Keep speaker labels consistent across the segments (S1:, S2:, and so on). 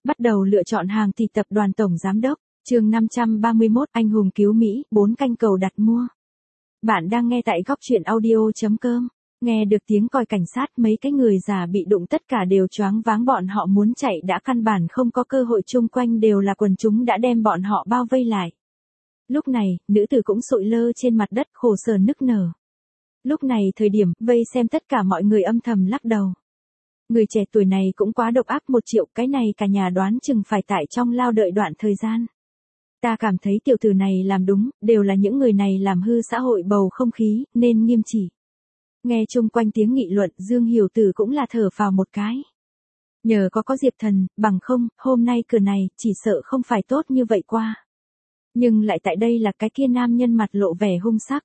S1: Bắt đầu lựa chọn hàng thì tập đoàn tổng giám đốc, chương 531 anh hùng cứu Mỹ, 4 canh cầu đặt mua. Bạn đang nghe tại góc truyện audio.com. Nghe được tiếng còi cảnh sát, mấy cái người già bị đụng tất cả đều choáng váng, bọn họ muốn chạy đã căn bản không có cơ hội, chung quanh đều là quần chúng đã đem bọn họ bao vây lại. Lúc này, nữ tử cũng sụi lơ trên mặt đất khổ sở nức nở. Lúc này thời điểm, vây xem tất cả mọi người âm thầm lắc đầu. Người trẻ tuổi này cũng quá độc ác, 1 triệu, cái này cả nhà đoán chừng phải tại trong lao đợi đoạn thời gian. Ta cảm thấy tiểu tử này làm đúng, đều là những người này làm hư xã hội bầu không khí, nên nghiêm trị. Nghe chung quanh tiếng nghị luận, Dương Hiểu Tử cũng là thở phào một cái. Nhờ có Diệp Thần, bằng không, hôm nay cửa này, chỉ sợ không phải tốt như vậy qua. Nhưng lại tại đây là cái kia nam nhân mặt lộ vẻ hung sắc.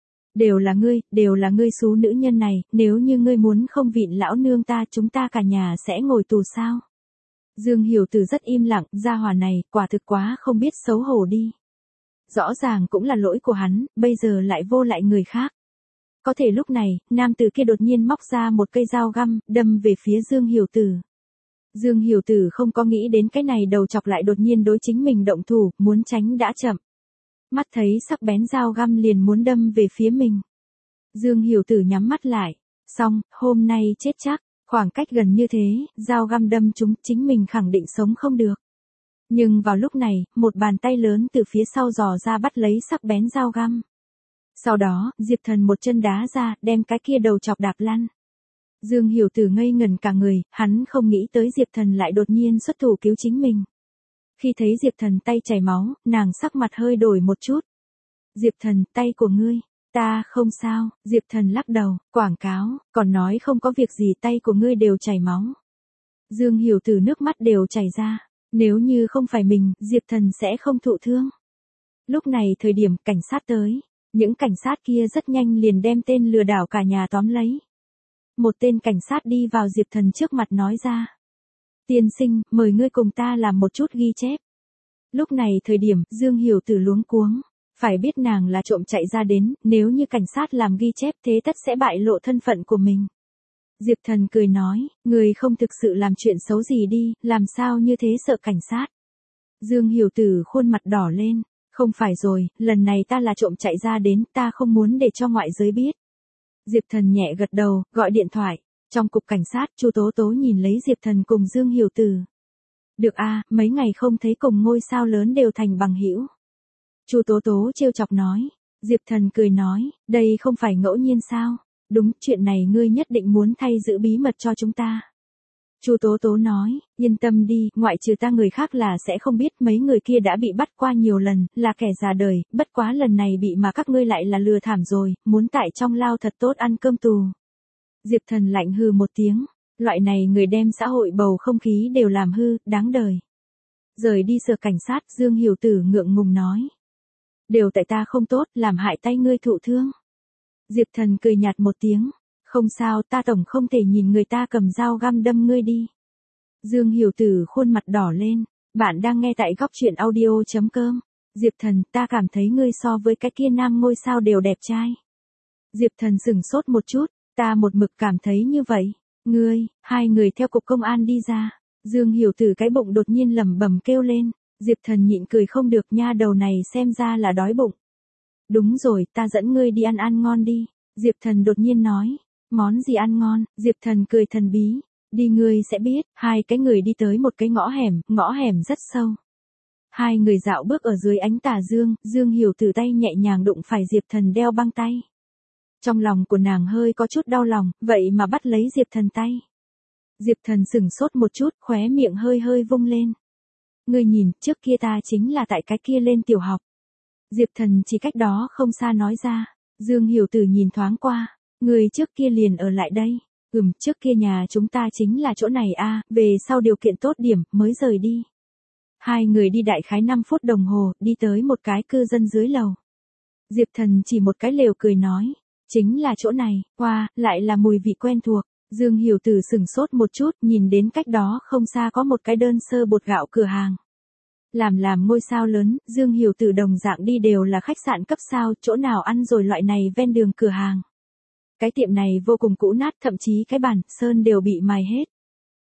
S1: Đều là ngươi xú nữ nhân này, nếu như ngươi muốn không vịn lão nương ta, chúng ta cả nhà sẽ ngồi tù sao? Dương Hiểu Tử rất im lặng, gia hỏa này, quả thực quá không biết xấu hổ đi. Rõ ràng cũng là lỗi của hắn, bây giờ lại vô lại người khác. Có thể lúc này, nam tử kia đột nhiên móc ra một cây dao găm, đâm về phía Dương Hiểu Tử. Dương Hiểu Tử không có nghĩ đến cái này đầu chọc lại đột nhiên đối chính mình động thủ, muốn tránh đã chậm. Mắt thấy sắc bén dao găm liền muốn đâm về phía mình. Dương Hiểu Tử nhắm mắt lại. Xong, hôm nay chết chắc, khoảng cách gần như thế, dao găm đâm chúng, chính mình khẳng định sống không được. Nhưng vào lúc này, một bàn tay lớn từ phía sau giò ra bắt lấy sắc bén dao găm. Sau đó, Diệp Thần một chân đá ra, đem cái kia đầu chọc đạp lăn. Dương Hiểu Tử ngây ngẩn cả người, hắn không nghĩ tới Diệp Thần lại đột nhiên xuất thủ cứu chính mình. Khi thấy Diệp Thần tay chảy máu, nàng sắc mặt hơi đổi một chút. Diệp Thần, tay của ngươi. Ta không sao, Diệp Thần lắc đầu, quảng cáo, còn nói không có việc gì, tay của ngươi đều chảy máu. Dương Hiểu Tử nước mắt đều chảy ra, nếu như không phải mình, Diệp Thần sẽ không thụ thương. Lúc này thời điểm cảnh sát tới, những cảnh sát kia rất nhanh liền đem tên lừa đảo cả nhà tóm lấy. Một tên cảnh sát đi vào Diệp Thần trước mặt nói ra. Tiên sinh, mời ngươi cùng ta làm một chút ghi chép. Lúc này thời điểm, Dương Hiểu Tử luống cuống. Phải biết nàng là trộm chạy ra đến, nếu như cảnh sát làm ghi chép thế tất sẽ bại lộ thân phận của mình. Diệp Thần cười nói, người không thực sự làm chuyện xấu gì đi, làm sao như thế sợ cảnh sát. Dương Hiểu Tử khuôn mặt đỏ lên, không phải rồi, lần này ta là trộm chạy ra đến, ta không muốn để cho ngoại giới biết. Diệp Thần nhẹ gật đầu, gọi điện thoại. Trong cục cảnh sát, Chu Tố Tố nhìn lấy Diệp Thần cùng Dương Hiểu Tử. Được a, mấy ngày không thấy cùng ngôi sao lớn đều thành bằng hữu. Chu Tố Tố trêu chọc nói. Diệp Thần cười nói, đây không phải ngẫu nhiên sao? Đúng, chuyện này ngươi nhất định muốn thay giữ bí mật cho chúng ta. Chu Tố Tố nói, yên tâm đi, ngoại trừ ta người khác là sẽ không biết, mấy người kia đã bị bắt qua nhiều lần, là kẻ già đời, bất quá lần này bị mà các ngươi lại là lừa thảm rồi, muốn tại trong lao thật tốt ăn cơm tù. Diệp Thần lạnh hừ một tiếng, loại này người đem xã hội bầu không khí đều làm hư, đáng đời. Rời đi sở cảnh sát, Dương Hiểu Tử ngượng ngùng nói. Đều tại ta không tốt, làm hại tay ngươi thụ thương. Diệp Thần cười nhạt một tiếng. Không sao, ta tổng không thể nhìn người ta cầm dao găm đâm ngươi đi. Dương Hiểu Tử khuôn mặt đỏ lên. Bạn đang nghe tại góc truyện audio.com. Diệp Thần, ta cảm thấy ngươi so với cái kia nam ngôi sao đều đẹp trai. Diệp Thần sửng sốt một chút. Ta một mực cảm thấy như vậy. Ngươi, hai người theo cục công an đi ra. Dương Hiểu Tử cái bụng đột nhiên lẩm bẩm kêu lên. Diệp Thần nhịn cười không được, nha đầu này xem ra là đói bụng. Đúng rồi, ta dẫn ngươi đi ăn ngon đi. Diệp Thần đột nhiên nói. Món gì ăn ngon? Diệp Thần cười thần bí. Đi ngươi sẽ biết. Hai cái người đi tới một cái ngõ hẻm rất sâu. Hai người dạo bước ở dưới ánh tà dương, Dương Hiểu Tử tay nhẹ nhàng đụng phải Diệp Thần đeo băng tay. Trong lòng của nàng hơi có chút đau lòng, vậy mà bắt lấy Diệp Thần tay. Diệp Thần sửng sốt một chút, khóe miệng hơi hơi vung lên. Ngươi nhìn, trước kia ta chính là tại cái kia lên tiểu học. Diệp Thần chỉ cách đó không xa nói ra. Dương Hiểu Tử nhìn thoáng qua. Người trước kia liền ở lại đây. Trước kia nhà chúng ta chính là chỗ này a, về sau điều kiện tốt điểm, mới rời đi. Hai người đi đại khái 5 phút đồng hồ, đi tới một cái cư dân dưới lầu. Diệp Thần chỉ một cái lều cười nói. Chính là chỗ này, qua, lại là mùi vị quen thuộc. Dương Hiểu Tử sửng sốt một chút, nhìn đến cách đó không xa có một cái đơn sơ bột gạo cửa hàng. Làm ngôi sao lớn, Dương Hiểu Tử đồng dạng đi đều là khách sạn cấp sao, chỗ nào ăn rồi loại này ven đường cửa hàng. Cái tiệm này vô cùng cũ nát, thậm chí cái bàn, sơn đều bị mài hết.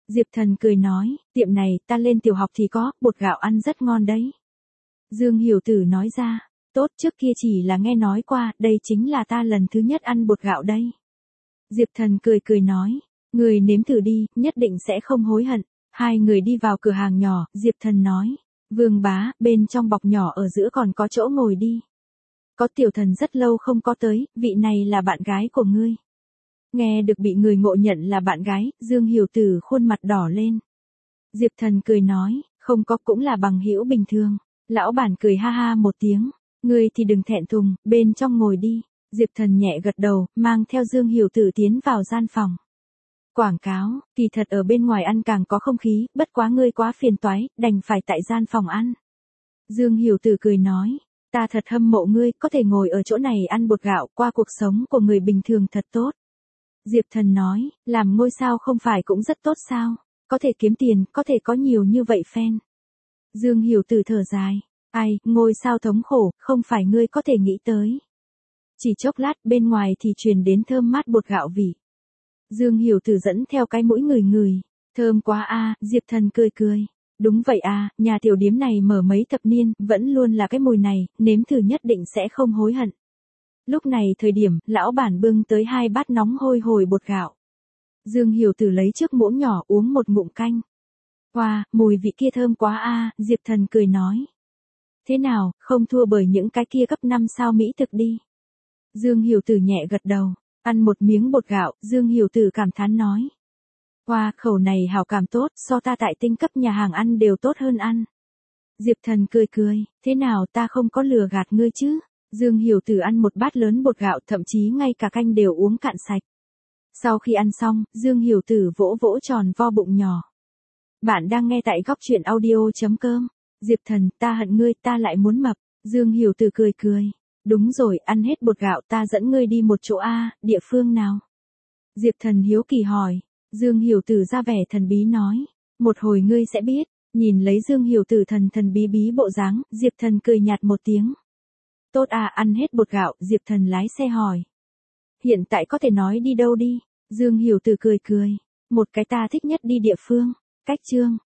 S1: Diệp Thần cười nói, tiệm này ta lên tiểu học thì có, bột gạo ăn rất ngon đấy. Dương Hiểu Tử nói ra, tốt, trước kia chỉ là nghe nói qua, đây chính là ta lần thứ nhất ăn bột gạo đây. Diệp Thần cười cười nói, người nếm thử đi, nhất định sẽ không hối hận. Hai người đi vào cửa hàng nhỏ, Diệp Thần nói, Vương bá, bên trong bọc nhỏ ở giữa còn có chỗ ngồi đi. Có Tiểu Thần rất lâu không có tới, vị này là bạn gái của ngươi. Nghe được bị người ngộ nhận là bạn gái, Dương Hiểu Tử khuôn mặt đỏ lên. Diệp Thần cười nói, không có, cũng là bằng hữu bình thường. Lão bản cười ha ha một tiếng, ngươi thì đừng thẹn thùng, bên trong ngồi đi. Diệp Thần nhẹ gật đầu, mang theo Dương Hiểu Tử tiến vào gian phòng. Quảng cáo, kỳ thật ở bên ngoài ăn càng có không khí, bất quá ngươi quá phiền toái, đành phải tại gian phòng ăn. Dương Hiểu Tử cười nói, ta thật hâm mộ ngươi, có thể ngồi ở chỗ này ăn bột gạo, qua cuộc sống của người bình thường thật tốt. Diệp Thần nói, làm ngôi sao không phải cũng rất tốt sao, có thể kiếm tiền, có thể có nhiều như vậy fan. Dương Hiểu Tử thở dài, ai, ngôi sao thống khổ, không phải ngươi có thể nghĩ tới. Chỉ chốc lát bên ngoài thì truyền đến thơm mát bột gạo vị. Dương Hiểu Tử dẫn theo cái mũi ngửi, thơm quá a. Diệp Thần cười cười. Đúng vậy a, nhà tiểu điếm này mở mấy thập niên, vẫn luôn là cái mùi này, nếm thử nhất định sẽ không hối hận. Lúc này thời điểm, lão bản bưng tới 2 bát nóng hôi hổi bột gạo. Dương Hiểu Tử lấy chiếc muỗng nhỏ uống một ngụm canh. Wow, mùi vị kia thơm quá a. Diệp Thần cười nói. Thế nào, không thua bởi những cái kia cấp 5 sao mỹ thực đi. Dương Hiểu Tử nhẹ gật đầu, ăn một miếng bột gạo, Dương Hiểu Tử cảm thán nói. Wow, khẩu này hảo cảm tốt, so ta tại tinh cấp nhà hàng ăn đều tốt hơn ăn. Diệp Thần cười cười, thế nào ta không có lừa gạt ngươi chứ? Dương Hiểu Tử ăn một bát lớn bột gạo, thậm chí ngay cả canh đều uống cạn sạch. Sau khi ăn xong, Dương Hiểu Tử vỗ vỗ tròn vo bụng nhỏ. Bạn đang nghe tại góc truyện audio.com. Diệp Thần, ta hận ngươi, ta lại muốn mập. Dương Hiểu Tử cười cười. Đúng rồi, ăn hết bột gạo ta dẫn ngươi đi một chỗ a, địa phương nào? Diệp Thần hiếu kỳ hỏi. Dương Hiểu Tử ra vẻ thần bí nói. Một hồi ngươi sẽ biết. Nhìn lấy Dương Hiểu Tử thần bí bí bộ dáng, Diệp Thần cười nhạt một tiếng. Tốt à, ăn hết bột gạo, Diệp Thần lái xe hỏi. Hiện tại có thể nói đi đâu đi? Dương Hiểu Tử cười cười. Một cái ta thích nhất đi địa phương. Cách chương.